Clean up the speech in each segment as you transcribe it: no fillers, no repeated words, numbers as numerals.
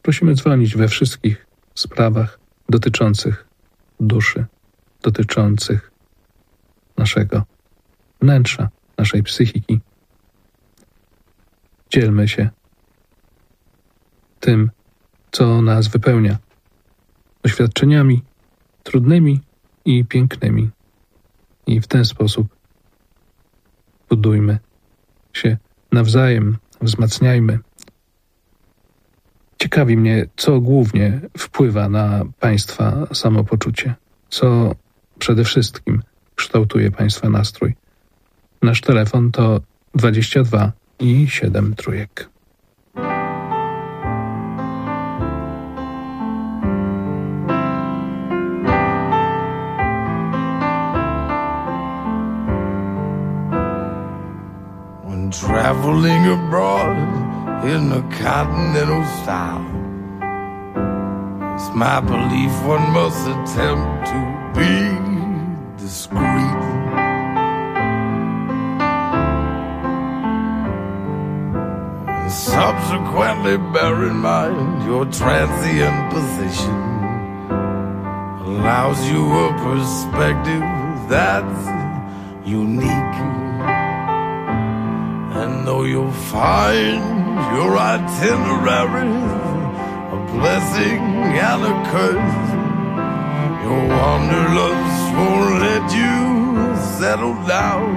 Prosimy dzwonić we wszystkich sprawach dotyczących duszy, dotyczących naszego wnętrza, naszej psychiki. Dzielmy się tym, co nas wypełnia, doświadczeniami trudnymi i pięknymi. I w ten sposób budujmy się nawzajem, wzmacniajmy. Ciekawi mnie, co głównie wpływa na Państwa samopoczucie, co przede wszystkim kształtuje Państwa nastrój. Nasz telefon to 22 i 7 trójek. When traveling abroad in a continental style, it's my belief one must attempt to be discreet. And subsequently bear in mind your transient position allows you a perspective that's unique. And though you'll find your itinerary a blessing and a curse, your wanderlust won't let you settle down.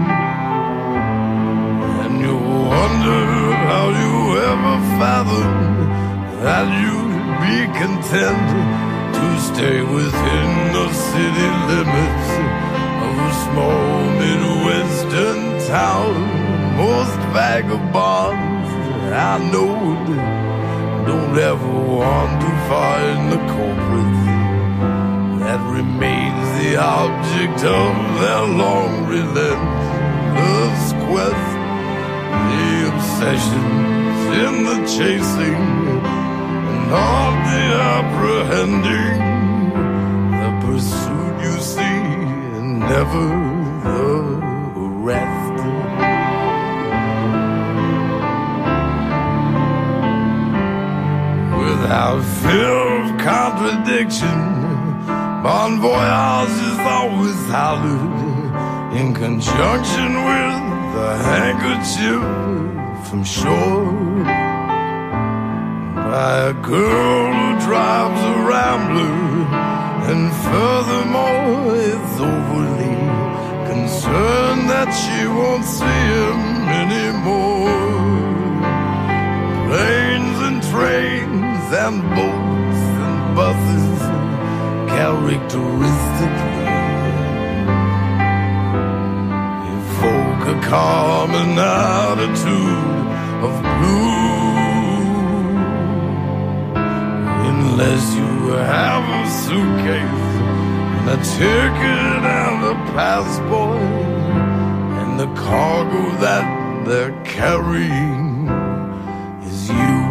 And you wonder how you ever fathomed that you'd be content to stay within the city limits of a small Midwestern town. Most vagabonds I know don't ever want to find the culprit that remains the object of their long relentless quest. The obsessions in the chasing and all the apprehending, the pursuit you see and never the arrest. Without fear of contradiction, Bon Voyage is always hollered in conjunction with the handkerchief from shore by a girl who drives a Rambler, and furthermore is overly concerned that she won't see him anymore. Planes and trains and boats and buses characteristically evoke a common attitude of blue. Unless you have a suitcase and a ticket and a passport and the cargo that they're carrying is you.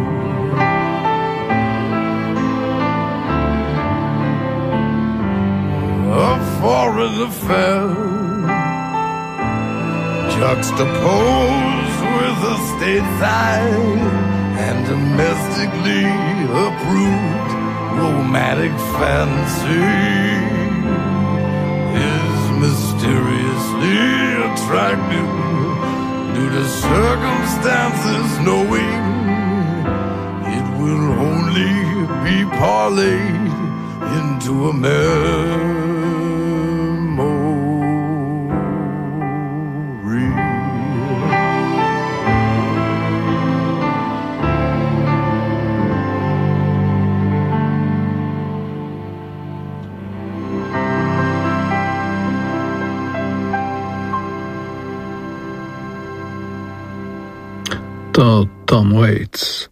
A foreign affair juxtaposed with a stateside and domestically approved romantic fancy is mysteriously attractive due to circumstances knowing it will only be parlayed into a memory. To Tom Waits.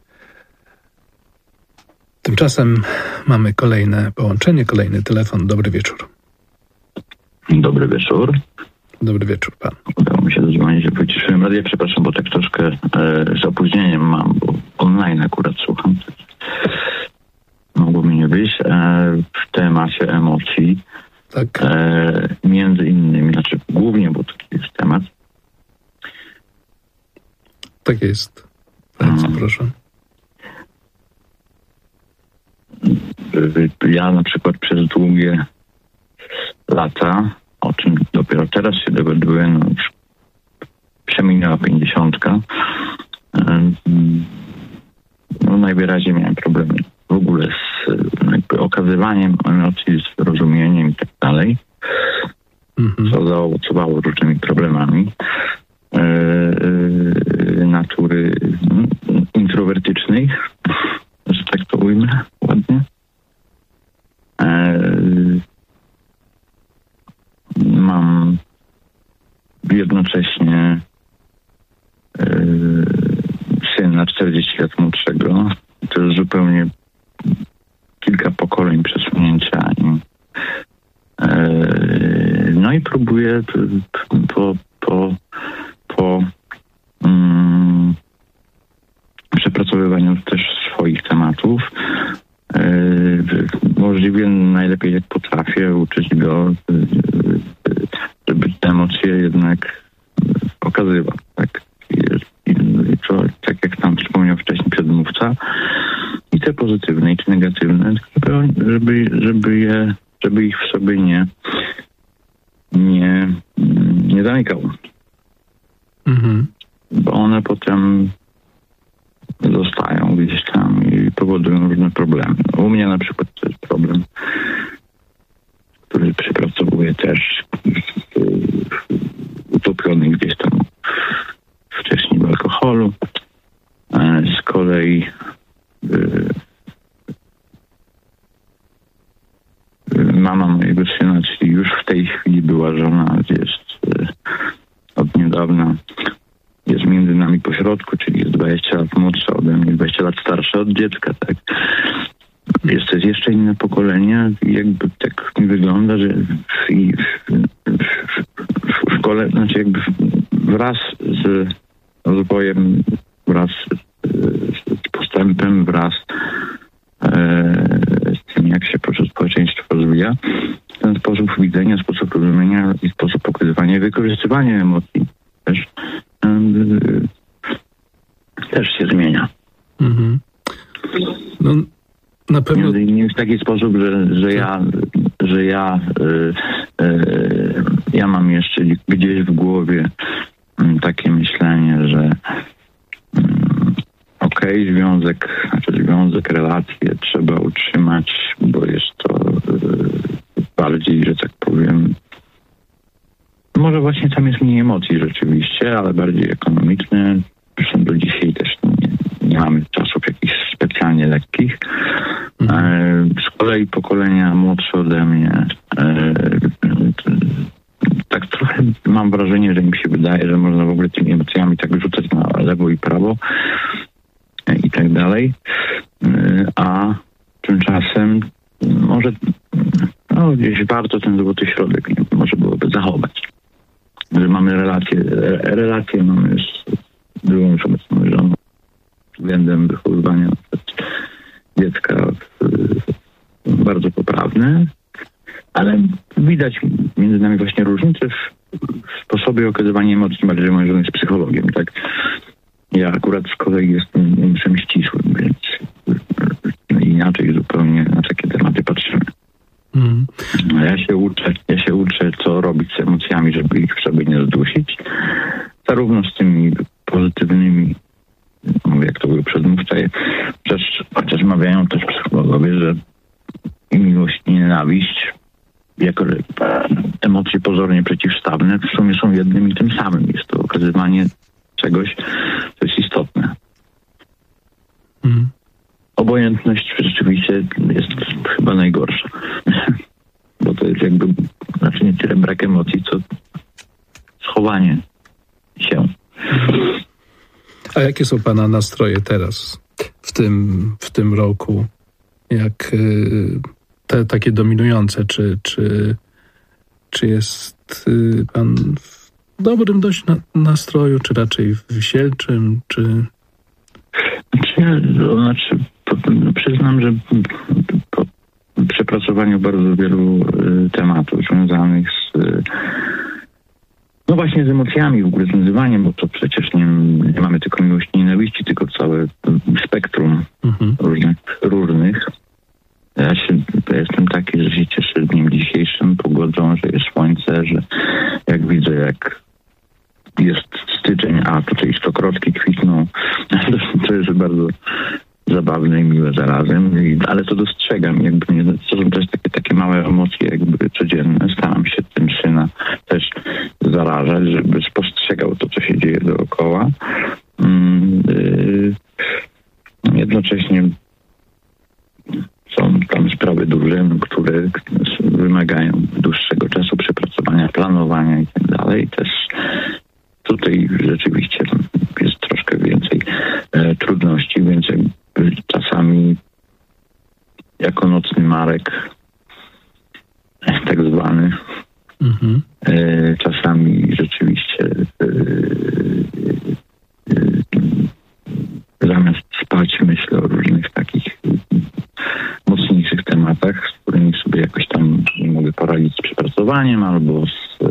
Tymczasem mamy kolejne połączenie, kolejny telefon. Dobry wieczór. Dobry wieczór. Dobry wieczór, pan. Udało mi się dodzwonić, że wyciszyłem radio. Przepraszam, bo tak troszkę z opóźnieniem mam, bo online akurat słucham. Mogło mi nie wyjść. W temacie emocji. Tak. Między innymi, znaczy głównie, bo taki jest temat. Tak jest. Bardzo proszę. Ja na przykład przez długie lata, o czym dopiero teraz się dowiaduję, no już przeminęła 50. No najwyraźniej miałem problemy w ogóle z jakby okazywaniem emocji, z rozumieniem i tak dalej, co zaowocowało różnymi problemami natury introwertycznej, że tak to ujmę ładnie. Mam jednocześnie syna 40 lat młodszego. To jest zupełnie kilka pokoleń przesunięcia. No i próbuję po przepracowywaniu też swoich tematów możliwie najlepiej jak potrafię uczyć go, żeby te emocje jednak okazywał. Tak? I to, tak jak tam wspomniał wcześniej przedmówca, i te pozytywne, i te negatywne, żeby ich w sobie nie zamykał. Bo one potem zostają gdzieś tam i powodują różne problemy. U mnie na przykład to jest problem, który przepracowuję też utopiony gdzieś tam wcześniej w alkoholu. Z kolei mama mojego syna, czyli już w tej chwili była żona, jest od niedawna, jest między nami pośrodku, czyli jest 20 lat młodsza ode mnie, 20 lat starsza od dziecka, tak. To jest jeszcze inne pokolenie i jakby tak mi wygląda, że w szkole, znaczy jakby wraz z rozwojem, wraz z postępem, wraz z tym, jak się społeczeństwo rozwija, ten sposób widzenia, sposób rozumienia i sposób pokazywania i wykorzystywania emocji też się zmienia. No, na pewno... Między innymi w taki sposób, że ja mam jeszcze gdzieś w głowie takie myślenie, że związek, relacje trzeba utrzymać, bo jest to bardziej, że tak powiem, może właśnie tam jest mniej emocji rzeczywiście, ale bardziej ekonomiczne. Zresztą do dzisiaj też nie mamy czasów jakichś specjalnie lekkich. Z kolei pokolenia młodsze ode mnie tak trochę mam wrażenie, że mi się wydaje, że można w ogóle tymi emocjami tak rzucać na lewo i prawo i tak dalej. A tymczasem może gdzieś warto ten złoty środek może byłoby zachować. Że mamy relacje mamy z drugą obecną żoną względem wychowywania dziecka bardzo poprawne, ale widać między nami właśnie różnice w sposobie okazywania emocji, bardziej moja żona jest psychologiem, tak? Ja akurat z kolei jestem umysłem ścisłym, więc inaczej zupełnie na takie tematy patrzymy. Ja się uczę, co robić z emocjami, żeby ich w sobie nie zdusić. Zarówno z tymi pozytywnymi, jak to był przedmówca, chociaż mawiają też psychologowie, że i miłość, i nienawiść, jako emocje pozornie przeciwstawne, w sumie są jednym i tym samym. Jest to okazywanie czegoś, co jest istotne. Obojętność rzeczywiście jest chyba najgorsza. Bo to jest jakby, znaczy nie tyle brak emocji, co schowanie się. A jakie są pana nastroje teraz, w tym roku? Jak te takie dominujące? Czy jest pan w dobrym dość nastroju, czy raczej wisielczym, czy... Przyznam, że po przepracowaniu bardzo wielu tematów związanych właśnie z emocjami, w ogóle z nazywaniem, bo to przecież nie mamy tylko miłości i nienawiści, tylko całe spektrum różnych. Ja się cieszę dniem dzisiejszym, pogodą, że jest słońce, że jak widzę, jak jest styczeń, a tutaj stokrotki kwitną, to jest bardzo zabawne i miłe zarazem, ale to dostrzegam, to są też takie małe emocje jakby codzienne. Staram się tym syna też zarażać, żeby spostrzegał to, co się dzieje dookoła. Jednocześnie są tam sprawy duże, które wymagają dłuższego czasu przepracowania, planowania i tak dalej. Też tutaj rzeczywiście jest troszkę więcej trudności, więc czasami jako nocny Marek, tak zwany, czasami rzeczywiście zamiast spać myślę o różnych takich mocniejszych tematach, z którymi sobie jakoś tam nie mogę poradzić z przepracowaniem albo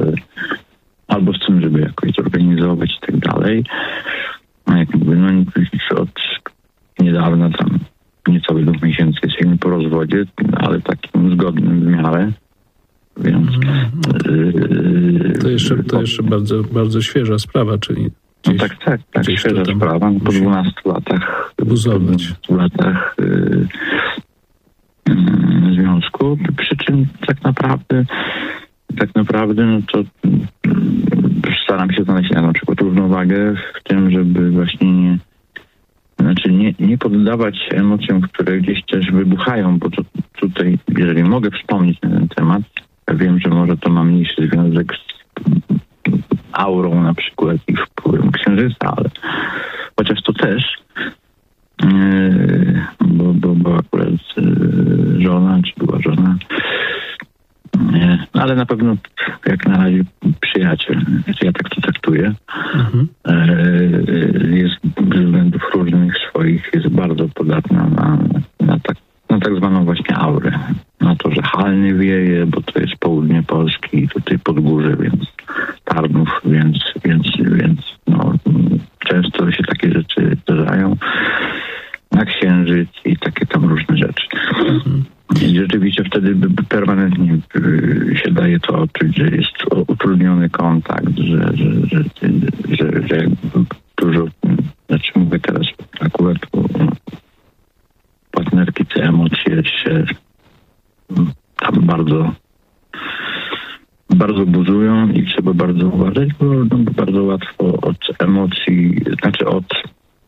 z tym, żeby jakoś zorganizować i tak dalej. Jak mówię, od niedawna, tam niecałe 2 miesięcy jesteśmy po rozwodzie, ale takim zgodnym w miarę. Więc to jeszcze bardzo, bardzo świeża sprawa, czyli gdzieś, tak, świeża sprawa. Po 12 latach buzować. Po 12 latach związku. Przy czym tak naprawdę no to staram się znaleźć na przykład równowagę w tym, żeby właśnie nie poddawać się emocjom, które gdzieś też wybuchają, bo to tutaj, jeżeli mogę wspomnieć na ten temat, ja wiem, że może to ma mniejszy związek z aurą na przykład i wpływem księżyca, ale chociaż to też, bo akurat żona, czy była żona, ale na pewno jak na razie przyjaciel, ja tak to traktuję, jest ze względów różnych swoich, jest bardzo podatna na tak zwaną właśnie aurę. Na to, że Halny wieje, bo to jest południe Polski, tutaj Podgórze, więc Tarnów, więc no, często się takie rzeczy zdarzają. Na Księżyc i takie tam różne rzeczy. I rzeczywiście wtedy permanentnie się daje to odczuć, że jest utrudniony kontakt, że dużo, znaczy mówię teraz akurat o partnerki, te emocje się tam bardzo, bardzo buzują i trzeba bardzo uważać, bo bardzo łatwo od emocji, znaczy od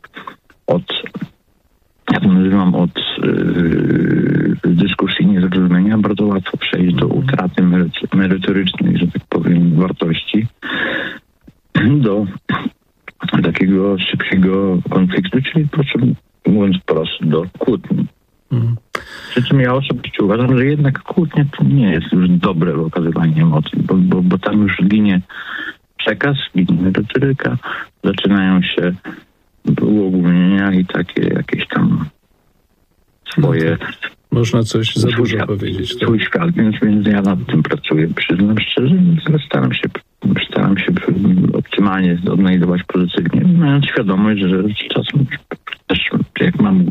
jak to nazywam, od dyskusji niezrozumienia bardzo łatwo przejść do utraty merytorycznej, że tak powiem, wartości, do takiego szybkiego konfliktu, czyli mówiąc wprost, do kłótni. Przy czym ja osobiście uważam, że jednak kłótnia to nie jest już dobre okazywanie emocji, bo tam już ginie przekaz, ginie merytoryka, zaczynają się uogólnienia i takie jakieś tam swoje... Można coś za dużo powiedzieć. Tak? Swój świat, więc ja nad tym pracuję. Przyznam szczerze, staram się optymalnie odnajdować pozytywnie, mając świadomość, że czasem też jak mam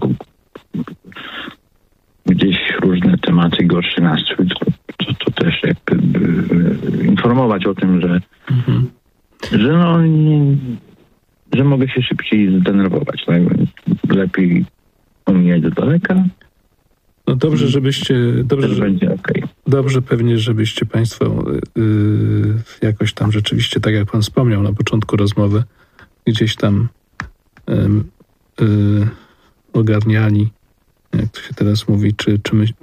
gdzieś różne tematy, gorszy nastrój, to też jakby informować o tym, że że mogę się szybciej zdenerwować. Tak? Więc lepiej omijać do daleka. No dobrze, żebyście... Będzie okej. Dobrze pewnie, żebyście państwo jakoś tam rzeczywiście, tak jak pan wspomniał na początku rozmowy, gdzieś tam ogarniali, jak to się teraz mówi, czy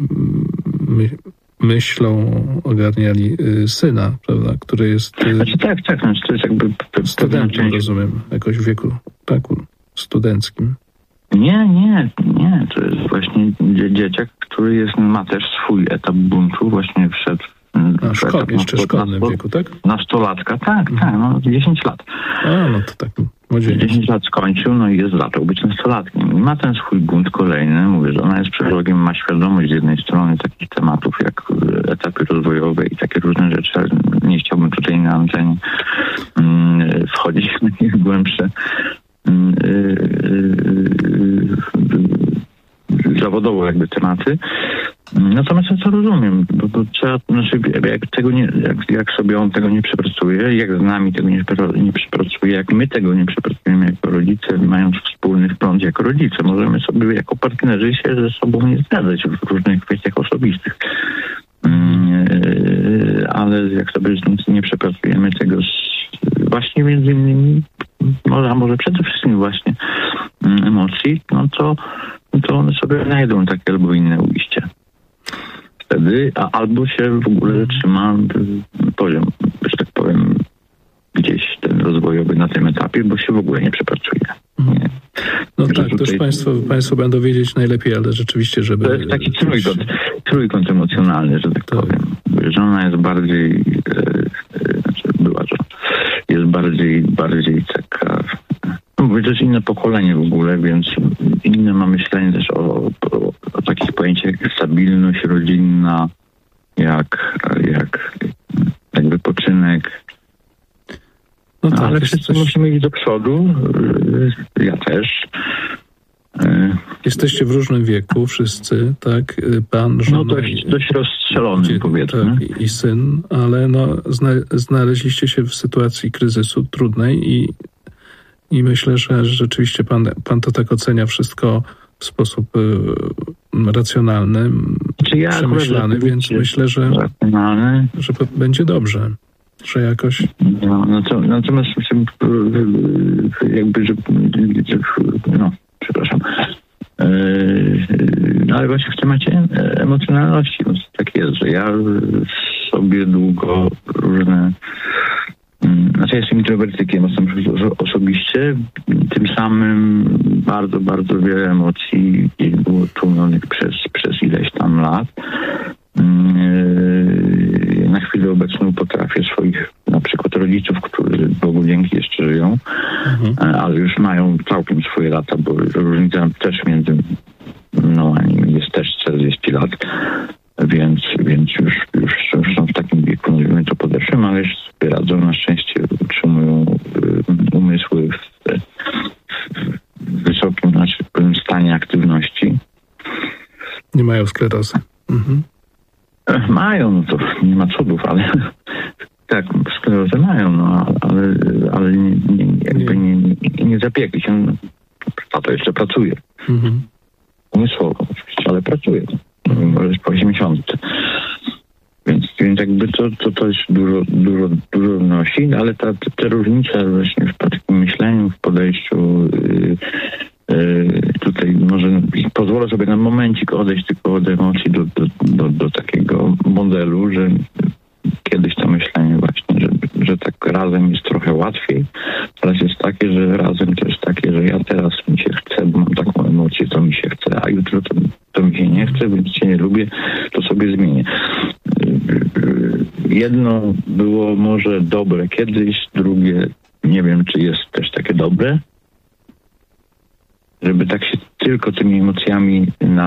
myślą ogarniali syna, prawda, który jest... Znaczy tak, no, to jest jakby... Studentem, rozumiem, jakoś w wieku studenckim. Nie. To jest właśnie dzieciak, który ma też swój etap buntu, właśnie wszedł jeszcze szkolnym wieku, tak? Nastolatka, tak, no 10 lat. No to tak młodzieniec. 10 lat skończył, no i zaczął być nastolatkiem. I ma ten swój bunt kolejny. Mówię, że ona jest psychologiem, ma świadomość z jednej strony takich tematów jak etapy rozwojowe i takie różne rzeczy, ale nie chciałbym tutaj na antenie wchodzić w takie głębsze zawodowo jakby tematy. Natomiast ja to rozumiem, bo trzeba, jak sobie on tego nie przepracuje, jak z nami tego nie przepracuje, jak my tego nie przepracujemy jako rodzice, mając wspólny front jako rodzice, możemy sobie jako partnerzy się ze sobą nie zgadzać w różnych kwestiach osobistych. Ale jak sobie nie przepracujemy tego właśnie między innymi, a może przede wszystkim właśnie emocji, no to one sobie znajdą takie albo inne ujście. Wtedy, albo się w ogóle trzyma poziom, że tak powiem, gdzieś ten rozwojowy na tym etapie, bo się w ogóle nie przepracuje. Nie. No tak, to już państwo będą wiedzieć najlepiej, ale rzeczywiście, żeby... To jest taki trójkąt emocjonalny, że tak powiem. Żona jest bardziej, była żona, jest bardziej taka... No bo to jest inne pokolenie w ogóle, więc inne ma myślenie też o takich pojęciach jak stabilność rodzinna, jak wypoczynek. No tak, ale wszyscy musimy iść do przodu. Ja też. Jesteście w różnym wieku, wszyscy, tak? Pan, żona... No dość rozstrzelony, powiedzmy. Tak, i syn, ale znaleźliście się w sytuacji kryzysu trudnej i myślę, że rzeczywiście pan to tak ocenia wszystko w sposób racjonalny, przemyślany, więc myślę, że będzie dobrze, że jakoś... Natomiast przepraszam. Ale właśnie w temacie emocjonalności tak jest, że ja sobie długo różne... ja jestem introwertykiem osobiście, tym samym bardzo, bardzo wiele emocji było tłumionych przez ileś tam lat. Na chwilę obecną potrafię swoich na przykład rodziców, którzy Bogu dzięki jeszcze żyją, ale już mają całkiem swoje lata, bo różnica też między mną a nimi jest też 40 lat, więc już są w takim wieku, nazwijmy to podeszłym, ale już sobie radzą, na szczęście utrzymują umysły w wysokim, stanie aktywności. Nie mają sklerozy. Mają, no to nie ma cudów, ale tak, sklerozę mają, no, ale nie zapiekli się. Tato jeszcze pracuje. Umysłowo oczywiście, ale pracuje. Może jest po 80. Więc jakby to jest dużo wnosi, ale te różnice właśnie w takim myśleniu, w podejściu tutaj może pozwolę sobie na momencik odejść tylko od emocji do takiego modelu, że kiedyś to myślenie właśnie, że tak razem jest trochę łatwiej. Teraz jest takie, że razem to jest takie, że ja teraz mi się chce, bo mam taką emocję, to mi się chce, a jutro to mi się nie chce, więc cię nie lubię, to sobie zmienię. Jedno było może dobre kiedyś, drugie nie wiem, czy jest też takie dobre, żeby tak się tylko tymi emocjami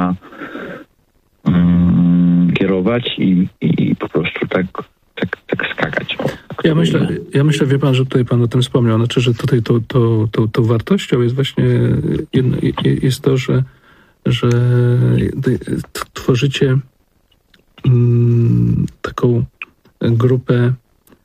kierować i po prostu tak skakać. Ja myślę, wie pan, że tutaj pan o tym wspomniał, znaczy, że tutaj tą wartością jest właśnie jest to, że tworzycie taką grupę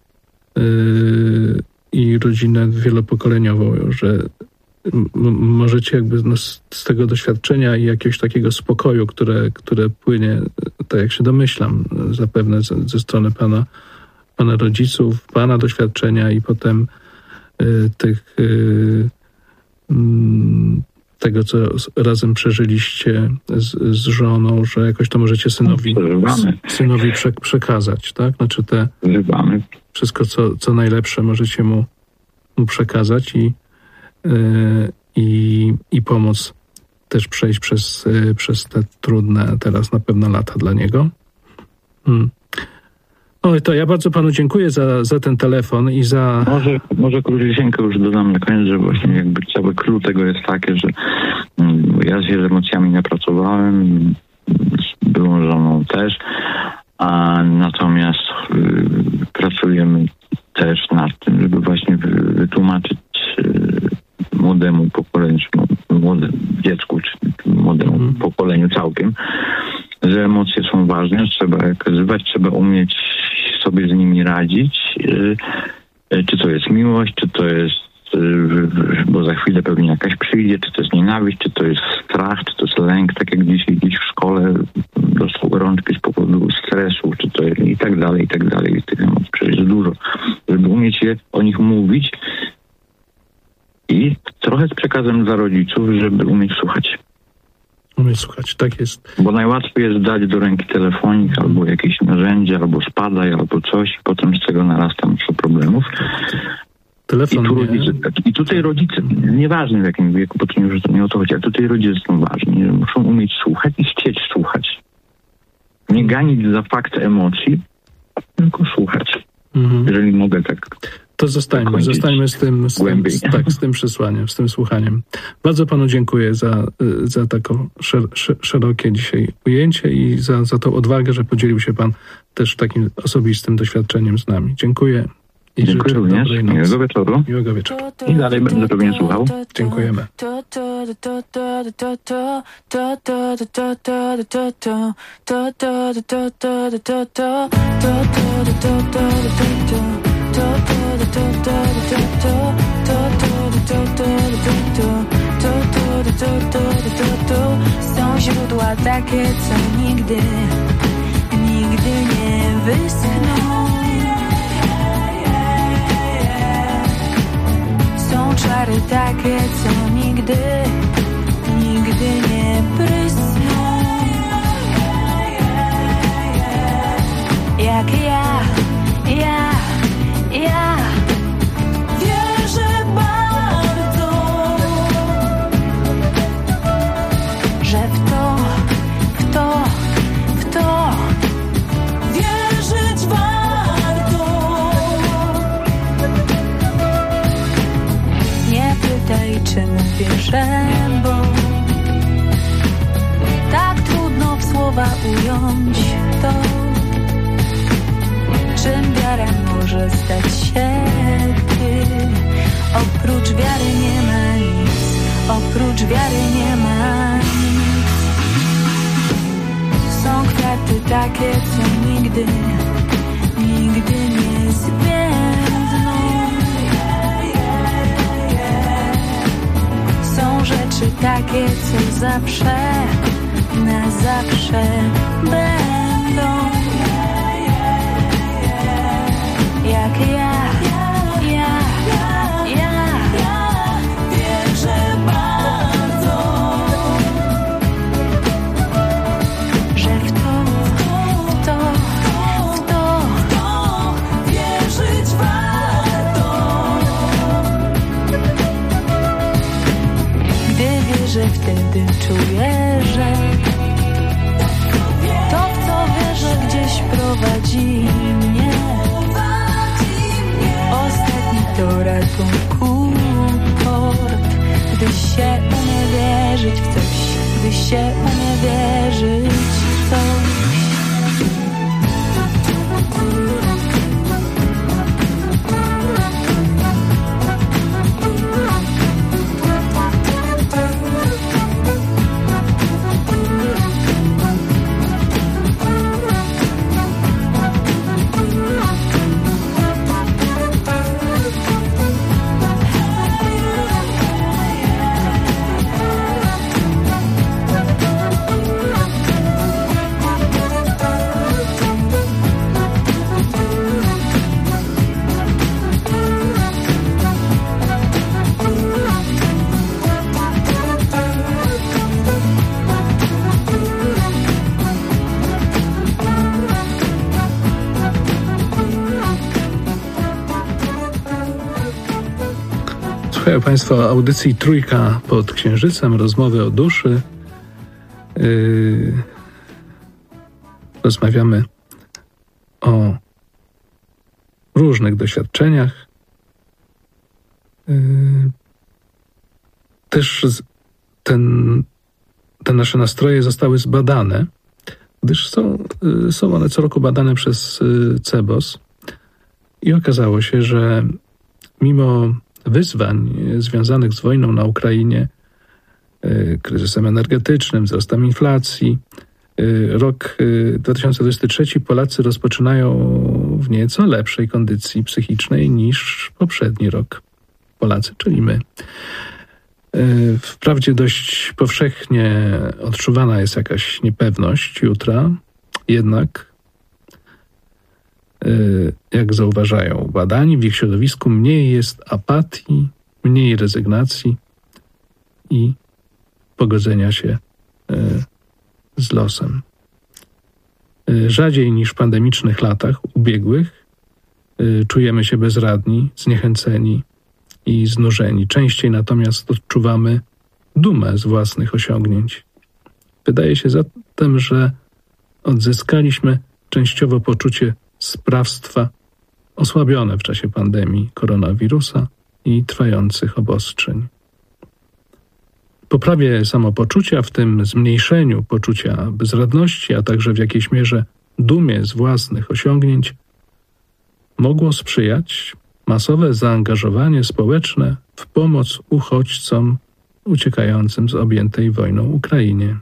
i rodzinę wielopokoleniową, że możecie jakby z tego doświadczenia i jakiegoś takiego spokoju, które płynie, tak jak się domyślam, zapewne ze strony pana rodziców, pana doświadczenia i potem tego, co razem przeżyliście z żoną, że jakoś to możecie synowi przekazać, tak? Znaczy wszystko, co najlepsze możecie mu przekazać i pomóc też przejść przez te trudne teraz na pewno lata dla niego. Oj, to ja bardzo panu dziękuję za ten telefon i za... Może króciusieńko już dodam na koniec, że właśnie jakby cały clue tego jest takie, że ja się z emocjami nie pracowałem, z byłą żoną też, natomiast pracujemy też nad tym, żeby właśnie wytłumaczyć młodemu pokoleniu, dziecku, czy młodemu pokoleniu całkiem, że emocje są ważne, trzeba je okazywać, trzeba umieć sobie z nimi radzić. Czy to jest miłość, czy to jest, bo za chwilę pewnie jakaś przyjdzie, czy to jest nienawiść, czy to jest strach, czy to jest lęk, tak jak dzisiaj gdzieś w szkole dostał gorączki z powodu stresu, czy to jest i tak dalej, i tak dalej. Jest tych emocji przecież dużo. Żeby umieć o nich mówić i trochę z przekazem dla rodziców, żeby umieć słuchać. Umieć słuchać, tak jest. Bo najłatwiej jest dać do ręki telefonik albo jakieś narzędzie, albo spadaj, albo coś i potem z tego narasta mnóstwo problemów. Telefon I tutaj rodzice, nieważne w jakim wieku, bo to nie o to chodzi, ale tutaj rodzice są ważni, że muszą umieć słuchać i chcieć słuchać. Nie ganić za fakt emocji, tylko słuchać. Jeżeli mogę tak. To zostańmy z tym przesłaniem, z tym słuchaniem. Bardzo panu dziękuję za takie szerokie dzisiaj ujęcie i za tą odwagę, że podzielił się pan też takim osobistym doświadczeniem z nami. Dziękuję. I dziękuję również. Miłego wieczoru. Miłego wieczoru. I dalej będę pewnie słuchał. Dziękujemy. Są źródła takie, co nigdy nie wyschną. Są czary takie, co nigdy nie prysną. Jak ja wierzę bardzo, że w to wierzyć warto. Nie pytaj, czym wierzę, bo tak trudno w słowa ująć to, czym wiara może stać się. Oprócz wiary nie ma nic, oprócz wiary nie ma nic. Są kwiaty takie, co nigdy nie zwiędną. Są rzeczy takie, co zawsze, na zawsze będą. Jak ja wierzę bardzo, że w to wierzyć warto. Gdy wierzę, wtedy czuję, że to, w co wierzę, gdzieś prowadzi mnie. Ostatni to ratunku port, gdy się umie wierzyć w coś, gdy się umie wierzyć w coś. Słuchają Państwo audycji Trójka pod Księżycem, rozmowy o duszy. Rozmawiamy o różnych doświadczeniach. Też te nasze nastroje zostały zbadane, gdyż są one co roku badane przez CEBOS i okazało się, że mimo wyzwań związanych z wojną na Ukrainie, kryzysem energetycznym, wzrostem inflacji, Rok 2023 Polacy rozpoczynają w nieco lepszej kondycji psychicznej niż poprzedni rok. Polacy, czyli my. Wprawdzie dość powszechnie odczuwana jest jakaś niepewność jutra, jednak jak zauważają badani, w ich środowisku mniej jest apatii, mniej rezygnacji i pogodzenia się z losem. Rzadziej niż w pandemicznych latach ubiegłych czujemy się bezradni, zniechęceni i znużeni. Częściej natomiast odczuwamy dumę z własnych osiągnięć. Wydaje się zatem, że odzyskaliśmy częściowo poczucie sprawstwa osłabione w czasie pandemii koronawirusa i trwających obostrzeń. Poprawie samopoczucia, w tym zmniejszeniu poczucia bezradności, a także w jakiejś mierze dumie z własnych osiągnięć, mogło sprzyjać masowe zaangażowanie społeczne w pomoc uchodźcom uciekającym z objętej wojną Ukrainie.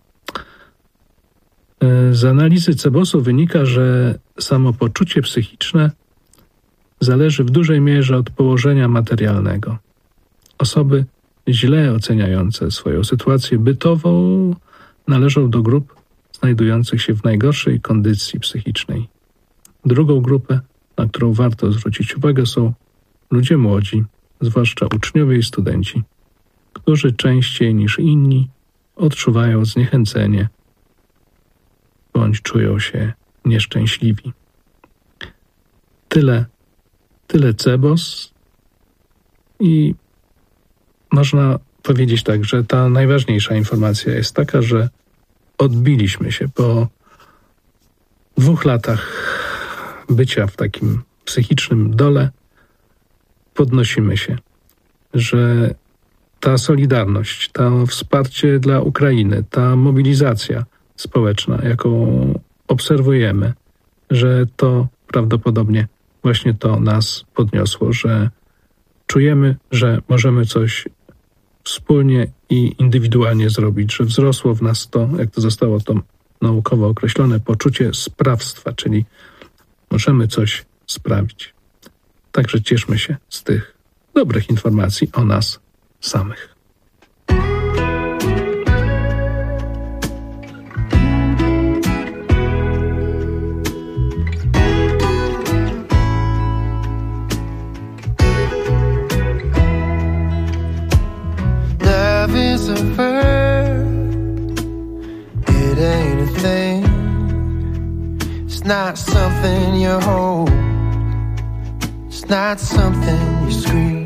Z analizy CEBOS-u wynika, że samopoczucie psychiczne zależy w dużej mierze od położenia materialnego. Osoby źle oceniające swoją sytuację bytową należą do grup znajdujących się w najgorszej kondycji psychicznej. Drugą grupę, na którą warto zwrócić uwagę, są ludzie młodzi, zwłaszcza uczniowie i studenci, którzy częściej niż inni odczuwają zniechęcenie bądź czują się nieszczęśliwi. Tyle CEBOS i można powiedzieć tak, że ta najważniejsza informacja jest taka, że odbiliśmy się po 2 latach bycia w takim psychicznym dole, podnosimy się, że ta solidarność, to wsparcie dla Ukrainy, ta mobilizacja społeczna, jaką obserwujemy, że to prawdopodobnie właśnie to nas podniosło, że czujemy, że możemy coś wspólnie i indywidualnie zrobić, że wzrosło w nas to, jak to zostało to naukowo określone, poczucie sprawstwa, czyli możemy coś sprawić. Także cieszmy się z tych dobrych informacji o nas samych. Love is a verb, it ain't a thing. It's not something you hold, it's not something you scream.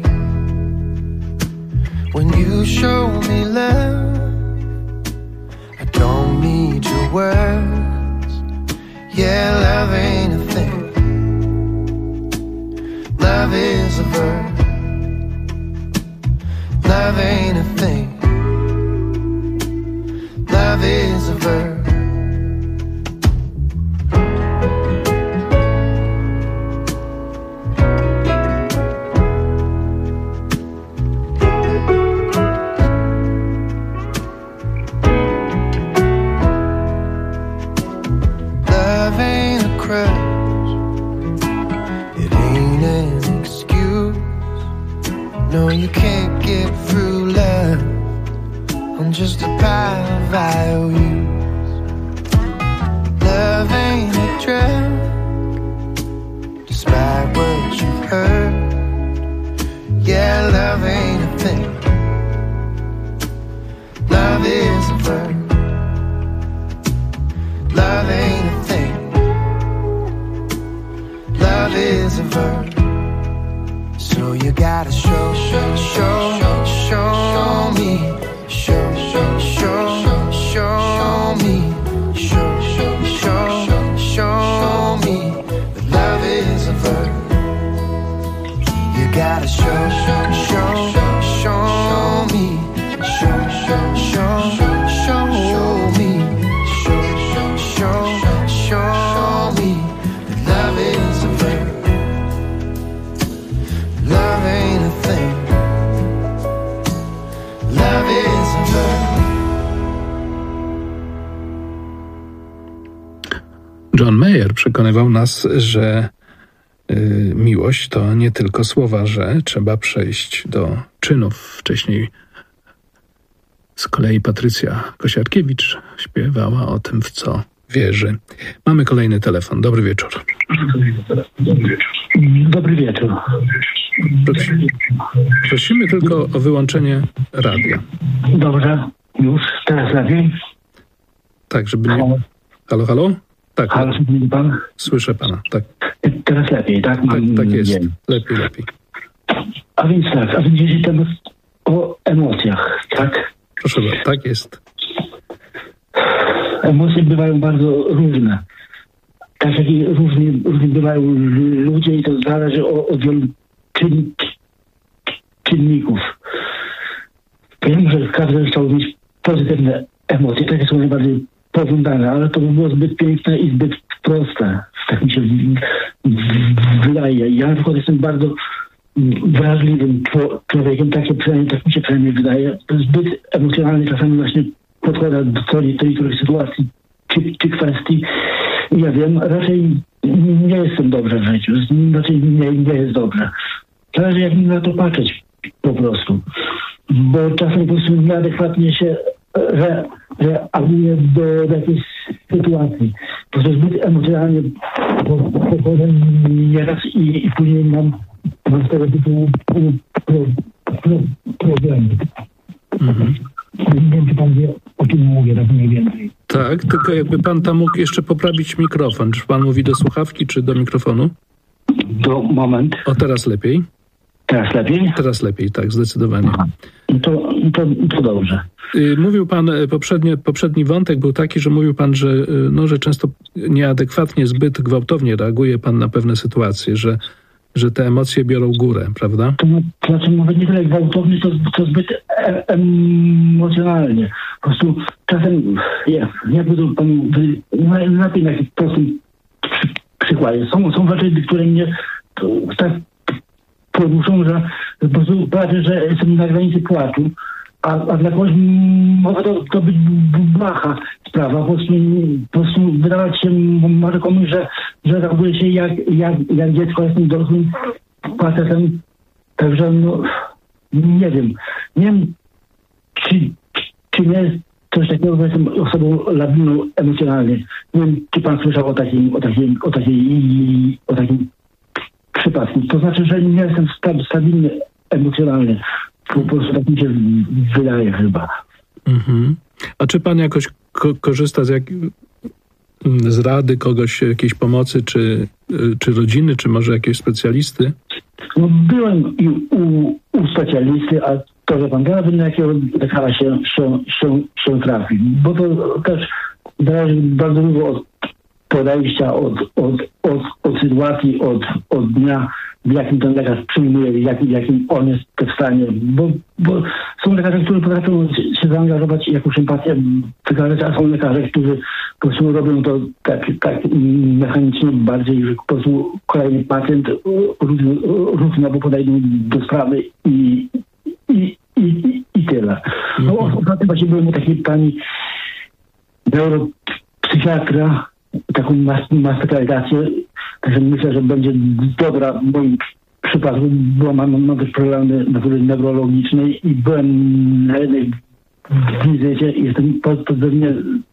When you show me love, I don't need your words. Yeah, love ain't a thing. Love is a verb. Love ain't a thing. Love is a verb. Love ain't a crutch. It ain't an excuse. No, you can't get through love on just a pile of IOUs. Love ain't a drug, despite what you've heard. Yeah, love ain't a thing. Love is a verb. Love ain't a thing. Love is a verb. So you gotta show me, show me, show me that love is a verb. You gotta show me, show me, show me that love is a verb. Love ain't a thing. Love is a verb. John Mayer przekonywał nas, że miłość to nie tylko słowa, że trzeba przejść do czynów. Wcześniej z kolei Patrycja Kosiarkiewicz śpiewała o tym, w co wierzy. Mamy kolejny telefon. Dobry wieczór. Dobry wieczór. Prosimy tylko o wyłączenie radia. Dobrze, już teraz lepiej. Tak, żeby nie... Halo, halo? Tak, Halo, słyszy pan? Słyszę pana, tak. Teraz lepiej, tak? Tak jest, lepiej. A więc jeśli temat o emocjach, tak? Proszę bardzo, tak jest. Emocje bywają bardzo różne. Tak jak i różni bywają ludzie i to zależy od wielu czynników. Wiem, że każdy chciał mieć pozytywne emocje, takie są najbardziej pożądane, ale to by było zbyt piękne i zbyt proste. Tak mi się wydaje. Ja na przykład jestem bardzo wrażliwym człowiekiem, tak mi się przynajmniej wydaje. Zbyt emocjonalnie czasami właśnie podchodzę do niektórych sytuacji czy kwestii. Ja wiem, raczej nie jestem dobrze w życiu. Raczej nie jest dobrze. Zależy jak mi na to patrzeć po prostu. Bo czasem po prostu nieadekwatnie się reaguje do jakiejś sytuacji. Po prostu zbyt emocjonalnie podchodzę nieraz i później mam z tego tytułu problemy. Nie wiem, czy pan wie, o czym mówię, tak mniej więcej. Tak, tylko jakby pan tam mógł jeszcze poprawić mikrofon. Czy pan mówi do słuchawki, czy do mikrofonu? Moment. O, teraz lepiej. Teraz lepiej? Teraz lepiej, tak, zdecydowanie. Aha. To dobrze. Mówił pan, poprzedni wątek był taki, że mówił pan, że często nieadekwatnie, zbyt gwałtownie reaguje pan na pewne sytuacje, że te emocje biorą górę, prawda? To znaczy nawet nie tyle gwałtownie, to zbyt emocjonalnie. Po prostu czasem, jakby to pan lepiej na jakiś prostym przykładzie. Są rzeczy, które mnie tak poruszą, że po prostu patrzę, że jestem na granicy płaczu, a dla kogoś może to być błaha sprawa. Po prostu wydawać się może komuś, że reaguje się jak dziecko, jestem dorosłym facetem. Także nie wiem. Nie wiem, czy nie jest coś takiego, że jestem osobą labilną emocjonalnie. Nie wiem, czy pan słyszał o takim przypadku. To znaczy, że nie jestem stabilny emocjonalnie. Po prostu tak mi się wydaje chyba. Mhm. A czy pan jakoś korzysta z rady kogoś, jakiejś pomocy, czy rodziny, czy może jakiegoś specjalisty? No, byłem i u specjalisty, a to, że pan gada, na jakiego lekarza się trafi. Bo to też zależy bardzo dużo od podejścia, od sytuacji, od dnia, w jakim ten lekarz przyjmuje, w jakim on jest w stanie. Bo są lekarze, którzy potrafią się zaangażować i jakąś empatię wykazać, a są lekarze, którzy po prostu robią to tak mechanicznie bardziej, że po prostu kolejny pacjent równowo podejdą do sprawy i tyle. No ostatnio właśnie byłem u takiej pani neuropsychiatra, taką ma specjalizację, także myślę, że będzie dobra w moim przypadku, bo mam też problemy natury neurologicznej i byłem na jednej wizycie i jestem pozytywnie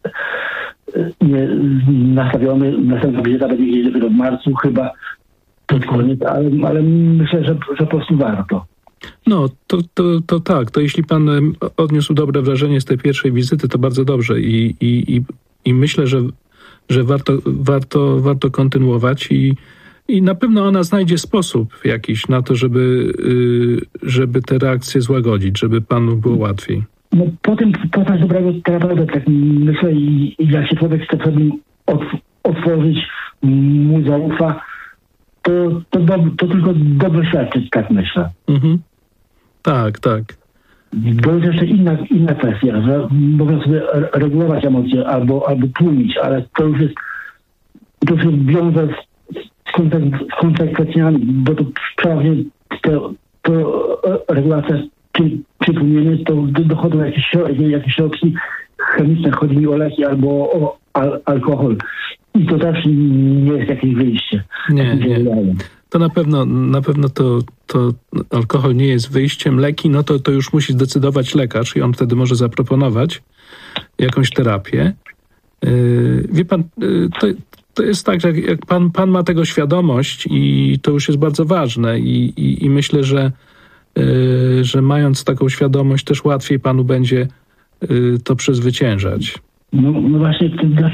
nastawiony. Następna wizyta będzie gdzieś dopiero w marcu chyba, pod koniec, ale myślę, że po prostu warto. No, to tak. To jeśli pan odniósł dobre wrażenie z tej pierwszej wizyty, to bardzo dobrze i myślę, że warto kontynuować i na pewno ona znajdzie sposób jakiś na to, żeby te reakcje złagodzić, żeby panu było łatwiej. No potem poznać dobrego terapeuta, tak myślę, i jak się człowiek chce przed nim otworzyć, mu zaufa, to tylko dobrze świadczyć, tak myślę. Mhm. Tak. To jest jeszcze inna kwestia, że można sobie regulować emocje albo tłumić, ale to już się wiąże z konsekwencjami, bo to przeważnie to regulacja czy tłumienie, to dochodzą jakieś środki chemiczne, chodzi mi o leki albo o alkohol. i to też nie jest jakieś wyjście. Nie. To na pewno to alkohol nie jest wyjściem. Leki, no to już musi zdecydować lekarz i on wtedy może zaproponować jakąś terapię. Wie pan, to jest tak, że jak pan ma tego świadomość i to już jest bardzo ważne i myślę, że mając taką świadomość też łatwiej panu będzie to przezwyciężać. No właśnie,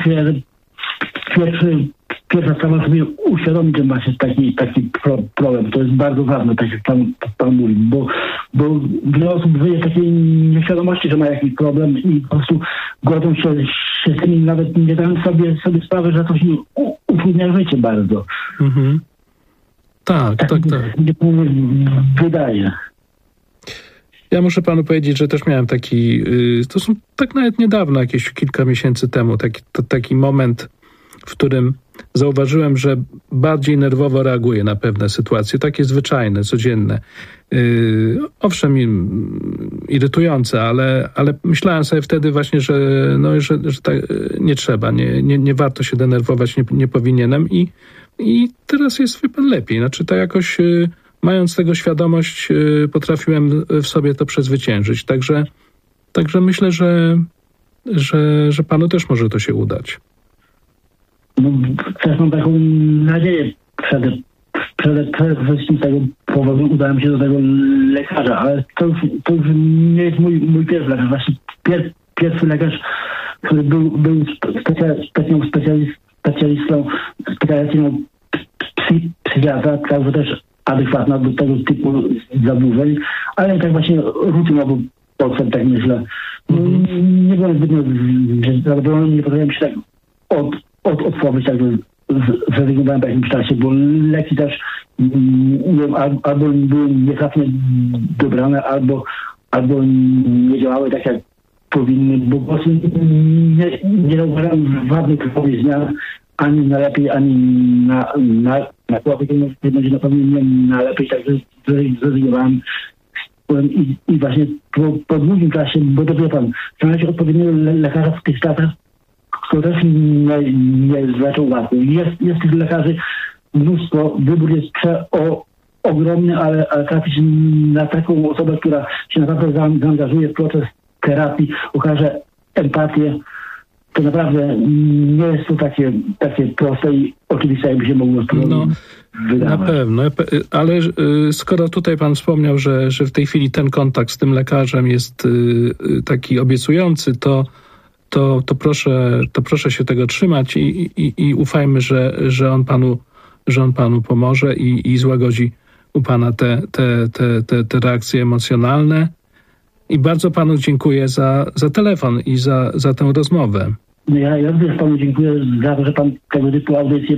pierwsza sprawa sobie uświadomić, że ma się taki problem. To jest bardzo ważne, tak jak pan mówi, bo wiele osób żyje w takiej nieświadomości, że ma jakiś problem i po prostu godzą się z tym, nawet nie dają sobie sprawy, że to się utrudnia życie bardzo. Mhm. Tak. Nie wydaje. Ja muszę panu powiedzieć, że też miałem taki, to są tak nawet niedawno, jakieś kilka miesięcy temu, taki moment, w którym zauważyłem, że bardziej nerwowo reaguję na pewne sytuacje, takie zwyczajne, codzienne. Owszem, irytujące, ale myślałem sobie wtedy właśnie, że tak nie trzeba, nie warto się denerwować, nie powinienem i teraz jest, wie pan, lepiej. Znaczy to jakoś, mając tego świadomość, potrafiłem w sobie to przezwyciężyć. Także myślę, że panu też może to się udać. No, też mam taką nadzieję przede wszystkim z tego powodu udałem się do tego lekarza, ale to już nie jest mój pierwszy lekarz. Właśnie pierwszy lekarz, który był specjalistą psychiatra, także też adekwatna do tego typu zaburzeń, ale tak właśnie rutynowo podszedł, tak myślę. Nie byłem zbytnio zadowolony, nie potrafiłem się tak odpowiedź, także zrezygnowałem w jakimś czasie, bo leki też albo były nietrafnie dobrane, albo nie działały tak, jak powinny, bo po prostu nie zauważyłem żadnych zmian, ani na lepiej, ani na słabiej, to będzie na pewno nie na lepiej, także zrezygnowałem. I właśnie po długim czasie, bo to wie pan, znaleźć odpowiedniego lekarza w tych latach, kto też nie zleczą łatwo. Jest tych lekarzy mnóstwo, wybór jest ogromny, ale trafić na taką osobę, która się naprawdę zaangażuje w proces terapii, okaże empatię, to naprawdę nie jest to takie proste i oczywiste, jakby się mogło wydawać. Na pewno, ale skoro tutaj pan wspomniał, że w tej chwili ten kontakt z tym lekarzem jest taki obiecujący, to proszę się tego trzymać i ufajmy, że on panu pomoże i złagodzi u pana te reakcje emocjonalne. I bardzo panu dziękuję za telefon i za tę rozmowę. Ja również panu dziękuję za to, że pan tego typu audycję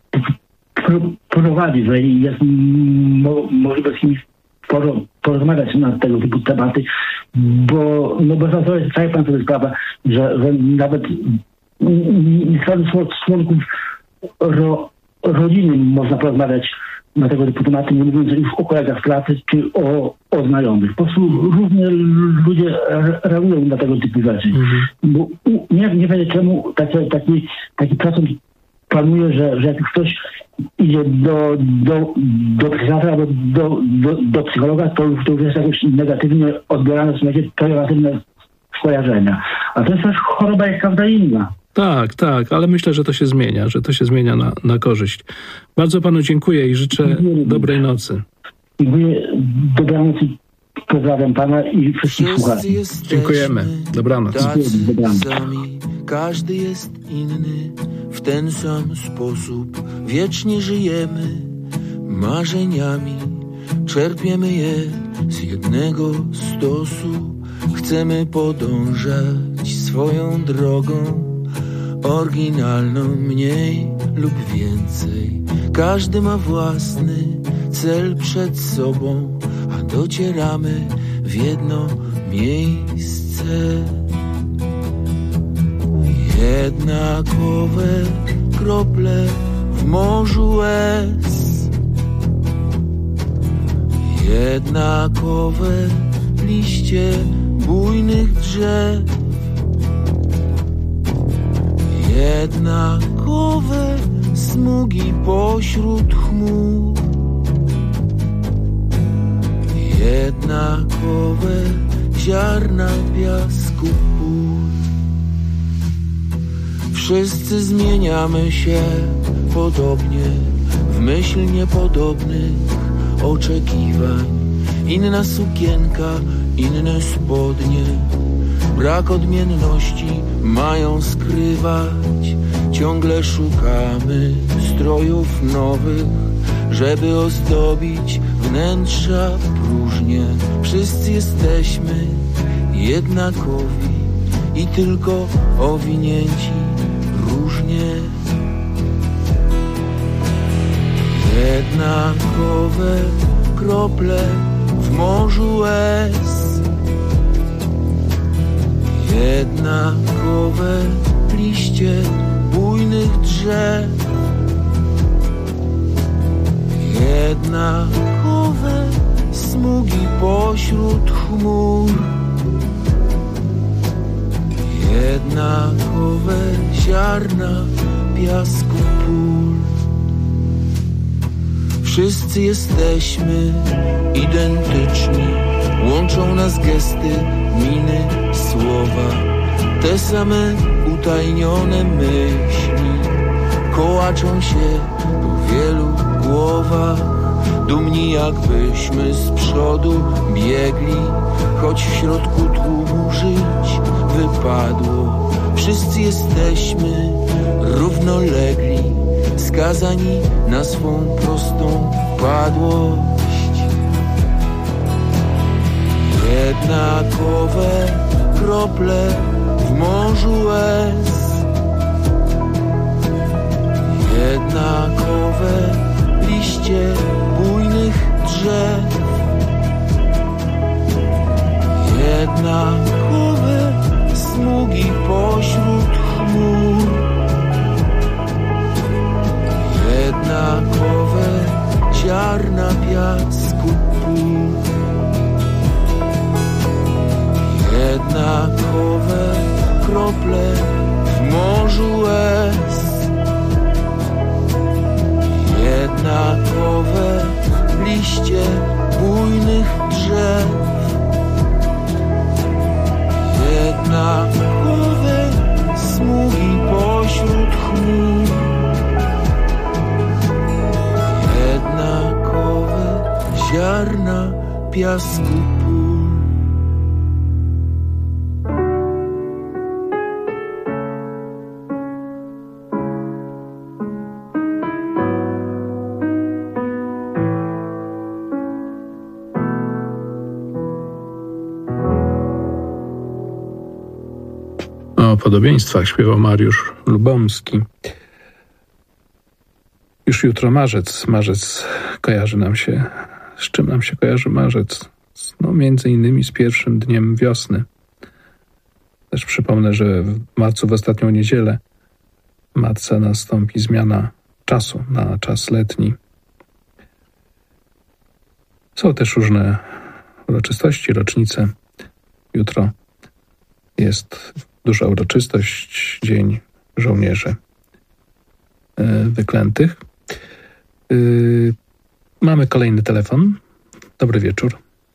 prowadzi, że jest możliwe z kimś porozmawiać na tego typu tematy, bo bez nas zdaje pan sobie sprawę, że nawet nie z członków rodziny można porozmawiać na tego typu tematy, nie mówiąc już o kolegach z pracy czy o znajomych. Po prostu różnie ludzie reagują na tego typu rzeczy. Bo nie wiem czemu taki procent planuje, że jak ktoś idzie do psychiatra albo do psychologa, to już jest jakoś negatywnie odbierane, są jakieś pejoratywne skojarzenia. A to jest też choroba jak każda inna. Tak, ale myślę, że to się zmienia, na korzyść. Bardzo panu dziękuję i życzę dobrej nocy. Dziękuję, dobranoc i pozdrawiam pana i wszystkich słuchaczy. Dziękujemy, dobranoc. Każdy jest inny, w ten sam sposób wiecznie żyjemy marzeniami, czerpiemy je z jednego stosu, chcemy podążać swoją drogą, oryginalną mniej lub więcej. Każdy ma własny cel przed sobą, a docieramy w jedno miejsce. Jednakowe krople w morzu łez, jednakowe liście bujnych drzew, Jednakowe smugi pośród chmur, jednakowe ziarna piasku pól. Wszyscy zmieniamy się podobnie, w myśl niepodobnych oczekiwań. Inna sukienka, inne spodnie, brak odmienności mają skrywać. Ciągle szukamy strojów nowych, żeby ozdobić wnętrza próżnie. Wszyscy jesteśmy jednakowi i tylko owinięci różnie. Jednakowe krople w morzu łez, jednakowe liście bujnych drzew, jednakowe smugi pośród chmur, jednakowe ziarna piasku pól. Wszyscy jesteśmy identyczni, łączą nas gesty, miny, słowa, te same utajnione myśli kołaczą się po wielu głowach. Dumni jakbyśmy z przodu biegli, choć w środku tłumu żyć wypadło. Wszyscy jesteśmy równolegli, skazani na swą prostą padłość. Jednakowe krople w morzu łez, jednakowe liście bujnych drzew, jednakowe smugi pośród chmur, jednakowe ziarna piasku pól, jednakowe krople w morzu łez, jednakowe liście bujnych drzew, jednakowe smugi pośród chmur, jednakowe ziarna piasku pól. O podobieństwach śpiewał Mariusz Lubomski. Już jutro marzec. Marzec kojarzy nam się... Z czym nam się kojarzy marzec? No, między innymi z pierwszym dniem wiosny. Też przypomnę, że w marcu, w ostatnią niedzielę, matce nastąpi zmiana czasu na czas letni. Są też różne uroczystości, rocznice. Jutro jest duża uroczystość, Dzień Żołnierzy Wyklętych. Mamy kolejny telefon. Dobry wieczór.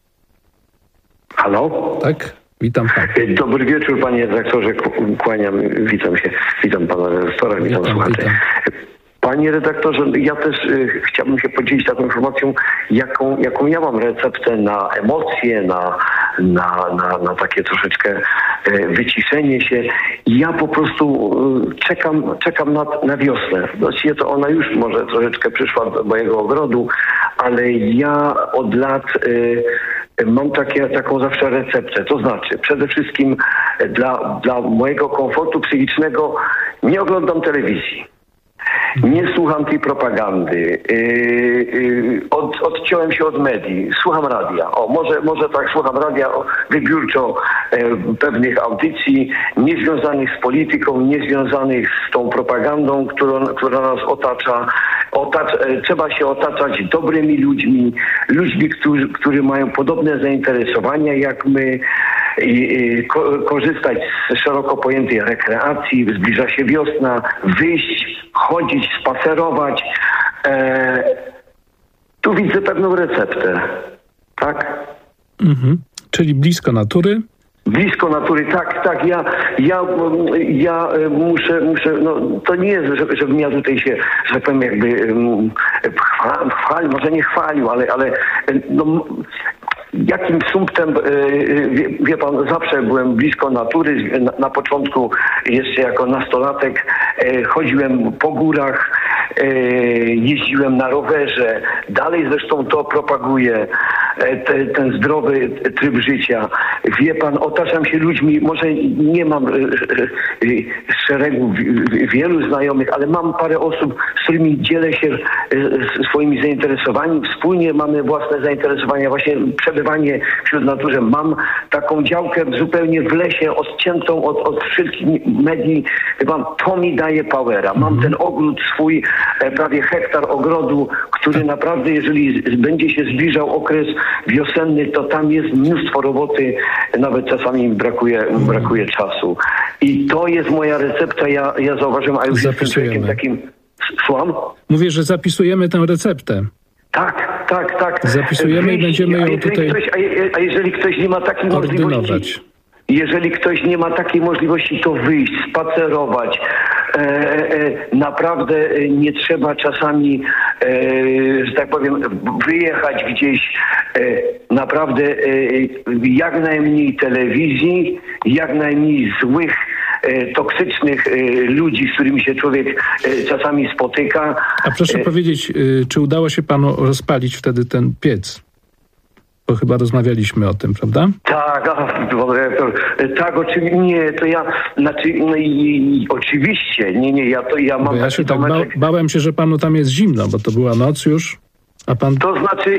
Halo? Tak, witam pana. Dobry wieczór, panie redaktorze, kłaniam, witam się. Witam pana redaktora, witam słuchaczy. Witam. Panie redaktorze, ja też chciałbym się podzielić taką informacją, jaką ja mam receptę na emocje, na takie troszeczkę wyciszenie się. Ja po prostu czekam na wiosnę. Właściwie to ona już może troszeczkę przyszła do mojego ogrodu, ale ja od lat mam taką zawsze receptę. To znaczy, przede wszystkim dla mojego komfortu psychicznego nie oglądam telewizji. Nie słucham tej propagandy. Odciąłem się od medii. Słucham radia. Może tak, słucham radia wybiórczo pewnych audycji niezwiązanych z polityką, niezwiązanych z tą propagandą, która nas otacza. Trzeba się otaczać dobrymi ludźmi, którzy mają podobne zainteresowania jak my. korzystać z szeroko pojętej rekreacji, zbliża się wiosna, wyjść, chodzić, spacerować. Tu widzę pewną receptę, tak? Czyli blisko natury? Blisko natury, tak. Ja muszę, no to nie jest, żebym ja tutaj się, że tak powiem, jakby chwalił, może nie chwalił, ale no, jakim sumptem, wie pan, zawsze byłem blisko natury. Na początku, jeszcze jako nastolatek, chodziłem po górach, jeździłem na rowerze. Dalej zresztą to propaguję, ten zdrowy tryb życia. Wie pan, otaczam się ludźmi, może nie mam szeregu wielu znajomych, ale mam parę osób, z którymi dzielę się swoimi zainteresowaniami. Wspólnie mamy własne zainteresowania, właśnie przebywanie wśród natury. Mam taką działkę zupełnie w lesie, odciętą od wszystkich medii. Chyba to mi daje powera. Mam ten ogród swój, prawie hektar ogrodu, który naprawdę, jeżeli będzie się zbliżał okres wiosenny, to tam jest mnóstwo roboty, nawet czasami brakuje czasu. I to jest moja recepta, ja zauważyłem, a już jestem człowiekiem takim... Słucham? Mówię, że zapisujemy tę receptę. Tak. Zapisujemy i będziemy ją tutaj a jeżeli ktoś nie ma takiej możliwości... Jeżeli ktoś nie ma takiej możliwości, to wyjść, spacerować. Naprawdę nie trzeba czasami, że tak powiem, wyjechać gdzieś. Naprawdę jak najmniej telewizji, jak najmniej złych, toksycznych ludzi, z którymi się człowiek czasami spotyka. A proszę powiedzieć, czy udało się panu rozpalić wtedy ten piec? Bo chyba rozmawialiśmy o tym, prawda? Tak, oczywiście, nie, to ja, oczywiście, ja mam... Bo ja się tak bałem się, że panu tam jest zimno, bo to była noc już, a pan... To znaczy,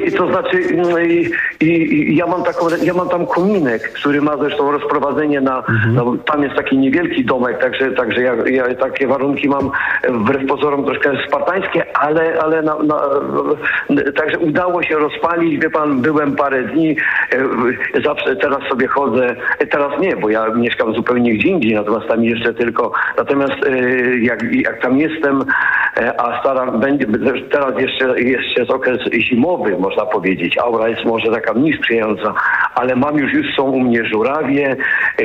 ja mam tam kominek, który ma zresztą rozprowadzenie tam jest taki niewielki domek, także ja takie warunki mam wbrew pozorom troszkę spartańskie, ale także udało się rozpalić, wie pan, byłem parę dni, zawsze teraz sobie chodzę, teraz nie, bo ja mieszkam zupełnie gdzie indziej, natomiast tam jeszcze tylko, jak tam jestem, a teraz jeszcze jest okres zimowy, można powiedzieć. Aura jest może taka mniej sprzyjająca, ale już są u mnie żurawie,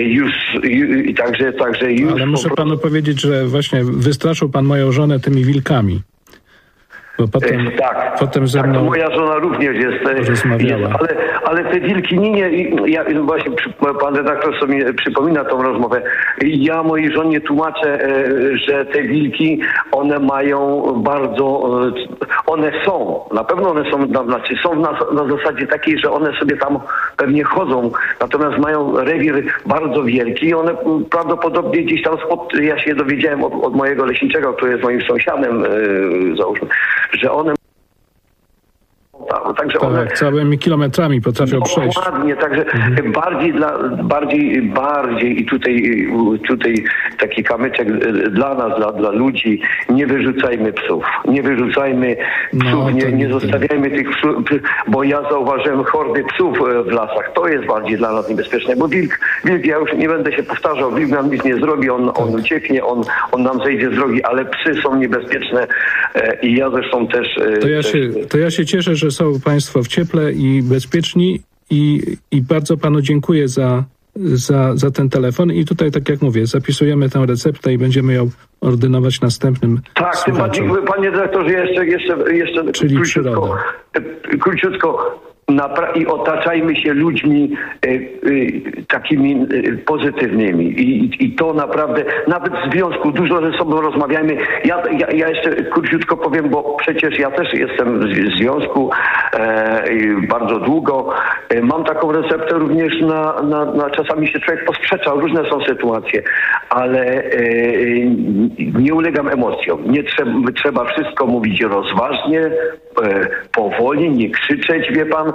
także już... Ale muszę panu powiedzieć, że właśnie wystraszył pan moją żonę tymi wilkami. Bo potem ze mną moja żona również jest ale te wilki, właśnie pan redaktor sobie przypomina tą rozmowę. Ja mojej żonie tłumaczę, że te wilki, one mają one są, na pewno one są, są na zasadzie takiej, że one sobie tam pewnie chodzą, natomiast mają rewir bardzo wielki i one prawdopodobnie gdzieś tam ja się dowiedziałem od mojego leśniczego, który jest moim sąsiadem, załóżmy, że one... Także one całymi kilometrami potrafią przejść. Ładnie, także bardziej i tutaj taki kamyczek dla nas, dla ludzi, nie wyrzucajmy psów. Nie wyrzucajmy psów, nie zostawiajmy tych psów, bo ja zauważyłem hordy psów w lasach. To jest bardziej dla nas niebezpieczne, bo wilk, ja już nie będę się powtarzał, wilk nam nic nie zrobi, on ucieknie, on nam zejdzie z drogi, ale psy są niebezpieczne i ja zresztą też... To ja się cieszę, że są państwo w cieple i bezpieczni i bardzo panu dziękuję za ten telefon i tutaj, tak jak mówię, zapisujemy tę receptę i będziemy ją ordynować następnym słuchaczom. Tym bardziej, panie dyrektorze, jeszcze czyli króciutko i otaczajmy się ludźmi takimi pozytywnymi. I to naprawdę, nawet w związku, dużo ze sobą rozmawiajmy. Ja jeszcze króciutko powiem, bo przecież ja też jestem w związku bardzo długo. Mam taką receptę również na czasami się człowiek posprzecza, różne są sytuacje, ale nie ulegam emocjom. Trzeba wszystko mówić rozważnie, powoli, nie krzyczeć, wie pan,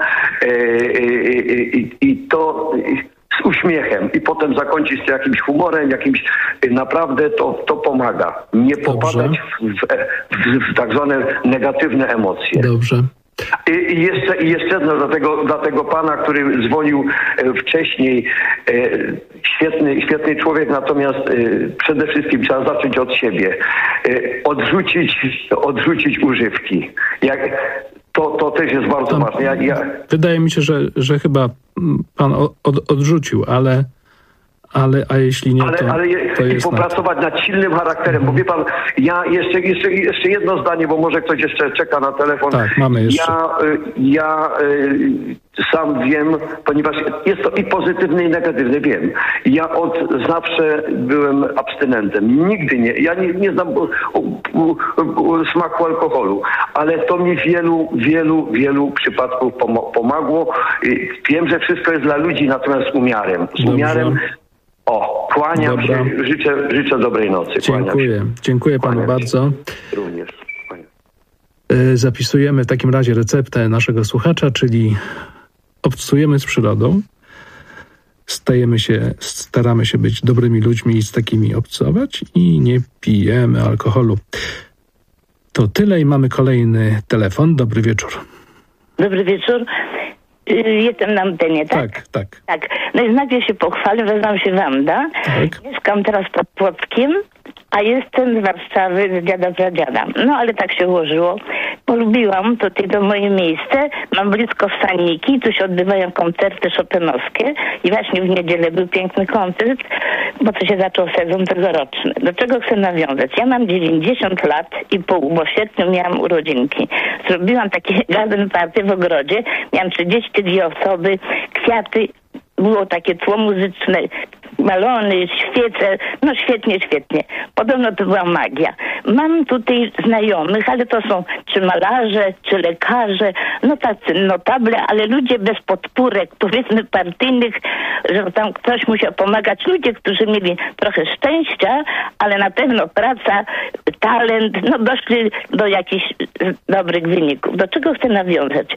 i to z uśmiechem i potem zakończyć to jakimś humorem, naprawdę to pomaga. Nie popadać w tak zwane negatywne emocje. Dobrze. I jeszcze jedno dla tego pana, który dzwonił wcześniej. Świetny człowiek, natomiast przede wszystkim trzeba zacząć od siebie. Odrzucić używki. To też jest bardzo ważne. Wydaje mi się, że chyba pan odrzucił, a jeśli nie, to jest popracować nad silnym charakterem, bo wie pan, ja jeszcze jedno zdanie, bo może ktoś jeszcze czeka na telefon. Tak, mamy jeszcze. Ja sam wiem, ponieważ jest to i pozytywny, i negatywny, wiem. Ja od zawsze byłem abstynentem. Nigdy nie. Ja nie znam smaku alkoholu, ale to mi w wielu przypadków pomogło. Wiem, że wszystko jest dla ludzi, natomiast z umiarem. Dobrze. Kłaniam się, życzę dobrej nocy. Dziękuję panu bardzo. Również. Zapisujemy w takim razie receptę naszego słuchacza, czyli obcujemy z przyrodą, staramy się być dobrymi ludźmi i z takimi obcować i nie pijemy alkoholu. To tyle i mamy kolejny telefon. Dobry wieczór. Dobry wieczór. Jestem na antenie, tak? Tak. No i najpierw się pochwalę, nazywam się Wanda. Tak. Mieszkam teraz pod Płockiem, a jestem z Warszawy, z dziada pradziada. No ale tak się ułożyło. Polubiłam tutaj to moje miejsce. Mam blisko Saniki, tu się odbywają koncerty chopinowskie i właśnie w niedzielę był piękny koncert, bo to się zaczął sezon tegoroczny. Do czego chcę nawiązać? Ja mam 90 lat i pół, bo w sierpniu miałam urodzinki. Zrobiłam takie garden party w ogrodzie. Miałam 32 osoby, kwiaty, było takie tło muzyczne, balony, świece, no świetnie. Podobno to była magia. Mam tutaj znajomych, ale to są czy malarze, czy lekarze, no tacy notable, ale ludzie bez podpórek, powiedzmy partyjnych, że tam ktoś musiał pomagać. Ludzie, którzy mieli trochę szczęścia, ale na pewno praca, talent, no doszli do jakichś dobrych wyników. Do czego chcę nawiązać?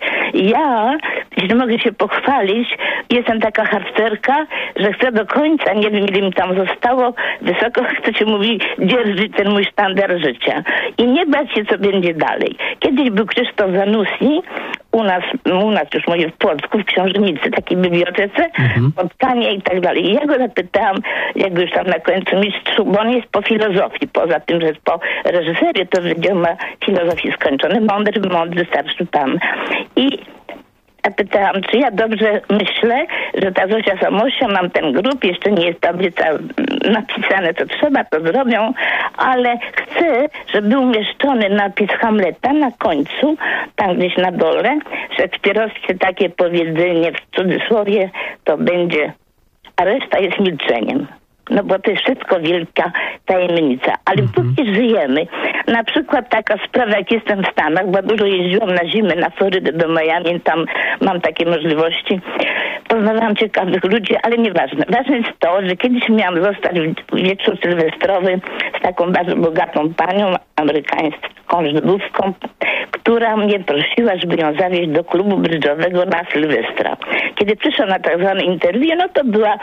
Ja, jeśli mogę się pochwalić, jestem taka harcerka, że chcę do końca, nie wiem ile mi tam zostało, wysoko, jak to się mówi, dzierżyć ten mój standard życia. I nie bać się, co będzie dalej. Kiedyś był Krzysztof Zanussi, u nas już mówię w Płocku, w Książnicy, takiej bibliotece, spotkanie i tak dalej. I ja go zapytałam, jakby już tam na końcu mistrzu, bo on jest po filozofii, poza tym, że jest po reżyserii, to Wydział ma filozofii skończony, mądry starszy pan. I ja pytałam, czy ja dobrze myślę, że ta Zosia Samosia, mam ten grób, jeszcze nie jest tablica napisane, co trzeba, to zrobią, ale chcę, żeby był umieszczony napis Hamleta na końcu, tam gdzieś na dole, szekspirowskie takie powiedzenie w cudzysłowie, to będzie, a reszta jest milczeniem. No bo to jest wszystko wielka tajemnica. Ale póki żyjemy, na przykład taka sprawa, jak jestem w Stanach, bo dużo jeździłam na zimę na Florydę do Miami, tam mam takie możliwości. Poznawałam ciekawych ludzi, ale nieważne. Ważne jest to, że kiedyś miałam zostać w wieczór sylwestrowy z taką bardzo bogatą panią amerykańską Żydówką, która mnie prosiła, żeby ją zawieźć do klubu brydżowego na Sylwestra. Kiedy przyszłam na tak zwane interwiu, no to była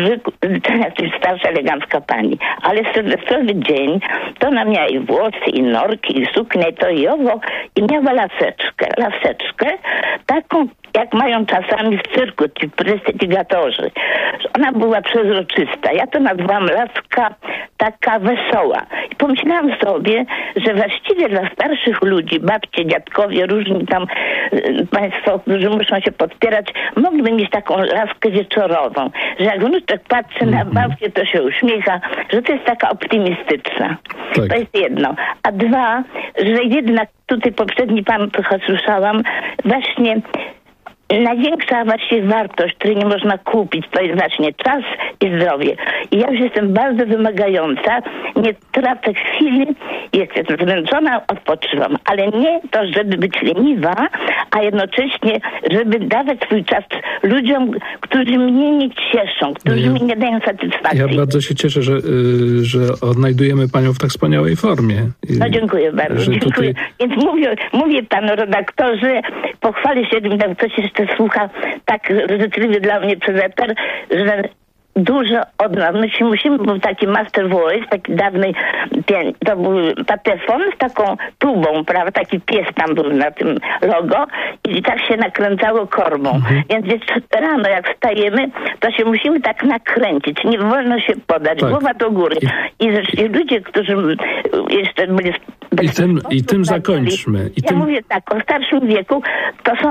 starsza, elegancka pani. Ale sylwestrowy dzień, to ona miała i włosy, i norki, i suknię, i to i owo, i miała laseczkę, taką, jak mają czasami w cyrku ci prestidigatorzy. Ona była przezroczysta. Ja to nazwałam laska taka wesoła. I pomyślałam sobie, że właściwie dla starszych ludzi, babcie, dziadkowie, różni tam państwo, którzy muszą się podpierać, mogliby mieć taką laskę wieczorową. Że jak wnuczek patrzy na babcię, to się uśmiecha, że to jest taka optymistyczna. Tak. To jest jedno. A dwa, że jednak tutaj poprzedni pan, trochę słyszałam, właśnie największa właśnie wartość, której nie można kupić, to jest właśnie czas i zdrowie. I ja już jestem bardzo wymagająca, nie tracę chwili, jestem zmęczona, odpoczywam. Ale nie to, żeby być leniwa, a jednocześnie, żeby dawać swój czas ludziom, którzy mnie nie cieszą, którzy mi nie dają satysfakcji. Ja bardzo się cieszę, że odnajdujemy panią w tak wspaniałej formie. No dziękuję bardzo. Dziękuję. Więc mówię panu redaktorze, pochwalę się, gdyby tam ktoś jeszcze słucha tak życzliwie dla mnie przez eter, że dużo od nas. My się musimy, był taki Master Voice, taki dawny, to był patefon z taką tubą, prawda, taki pies tam był na tym logo i tak się nakręcało korbą. Więc rano jak wstajemy, to się musimy tak nakręcić. Nie wolno się podać. Tak. Głowa do góry. I zresztą ludzie, którzy jeszcze byli... I tym zakończmy. Mówię tak, o starszym wieku to są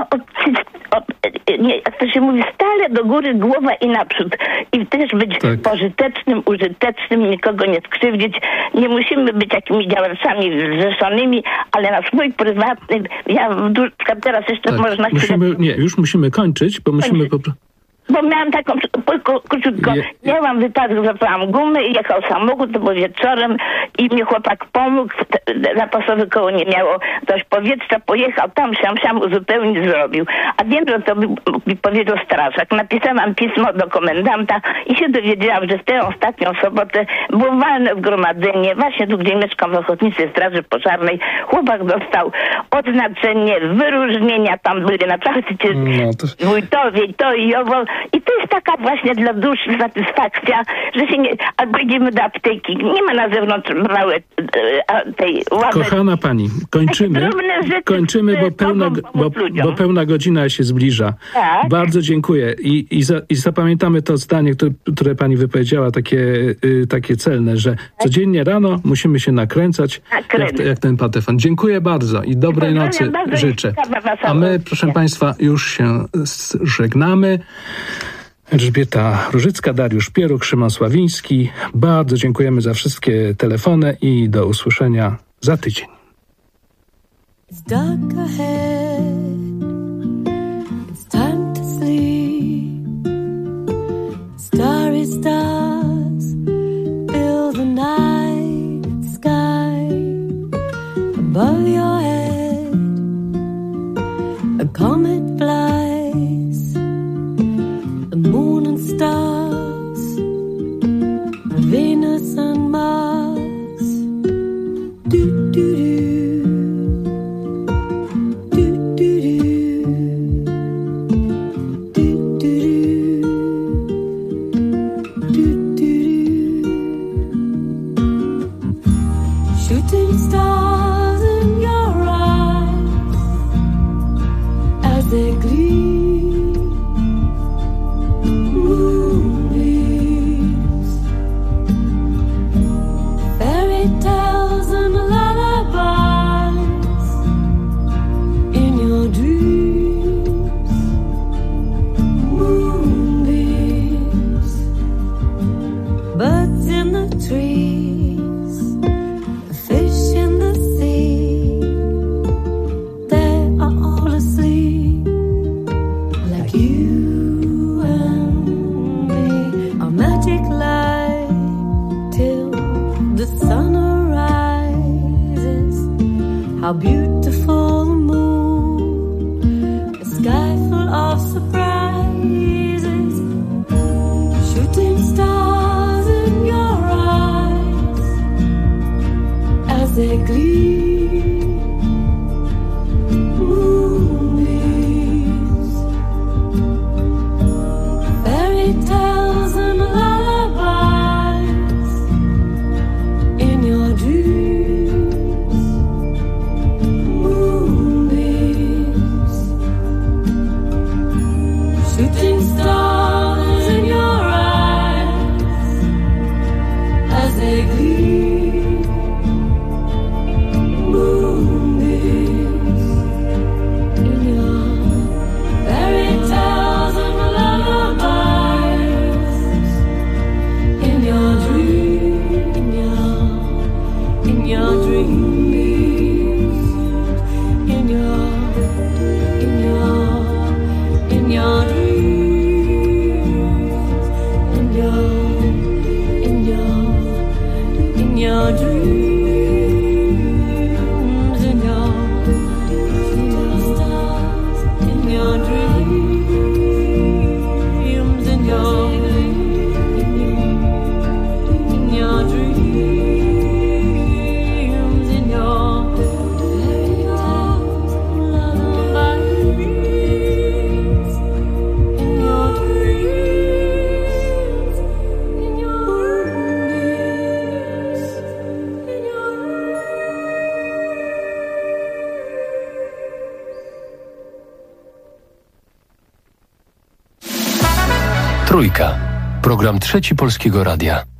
jak to się mówi, stale do góry głowa i naprzód. I też być pożytecznym, użytecznym, nikogo nie skrzywdzić. Nie musimy być jakimiś działaczami zrzeszonymi, ale na swój prywatny... teraz jeszcze można... Już musimy kończyć, bo musimy... Bo miałam taką, króciutko, miałam wypadek, złapałam gumy i jechał samochód, to było wieczorem i mi chłopak pomógł, zapasowe koło nie miało dość powietrza, pojechał tam, siam uzupełnić zrobił. A wiem, że to mi powiedział strażak. Napisałam pismo do komendanta i się dowiedziałam, że w tę ostatnią sobotę było walne zgromadzenie, właśnie tu, gdzie mieszkam w Ochotniczej Straży Pożarnej. Chłopak dostał odznaczenie, wyróżnienia, tam byli naprawdę wójtowie i to i owo. I to jest taka właśnie dla duszy satysfakcja, że się nie... Albo idziemy do apteki. Nie ma na zewnątrz małe tej ławy. Kochana pani, kończymy, bo pełna godzina się zbliża. Tak. Bardzo dziękuję. I zapamiętamy to zdanie, które pani wypowiedziała, takie celne, że codziennie rano musimy się nakręcać jak ten patefon. Dziękuję bardzo i dobrej nocy życzę. A my, proszę państwa, już się żegnamy. Elżbieta Różycka, Dariusz Pieruch, Szymon Sławiński. Bardzo dziękujemy za wszystkie telefony i do usłyszenia za tydzień. It's dark ahead. It's time to sleep. Starry stars fill the night sky. Above your head, a comet flies. The moon and stars, Venus and Mars. Do do do. Shooting stars in your eyes as they gleam. Moonbeams, fairy tales and lullabies in your dreams. Moonbeams, birds in the trees, fish in the sea, they are all asleep like you and me. Our magic light till the sun arises. How beautiful the moon, a sky full of surprises. Shooting stars in your eyes as they gleam. Moonbeams, fairy tales and lullabies in your dreams. Moonbeams, shooting stars in your eyes as they gleam. Trójka. Program Trzeci Polskiego Radia.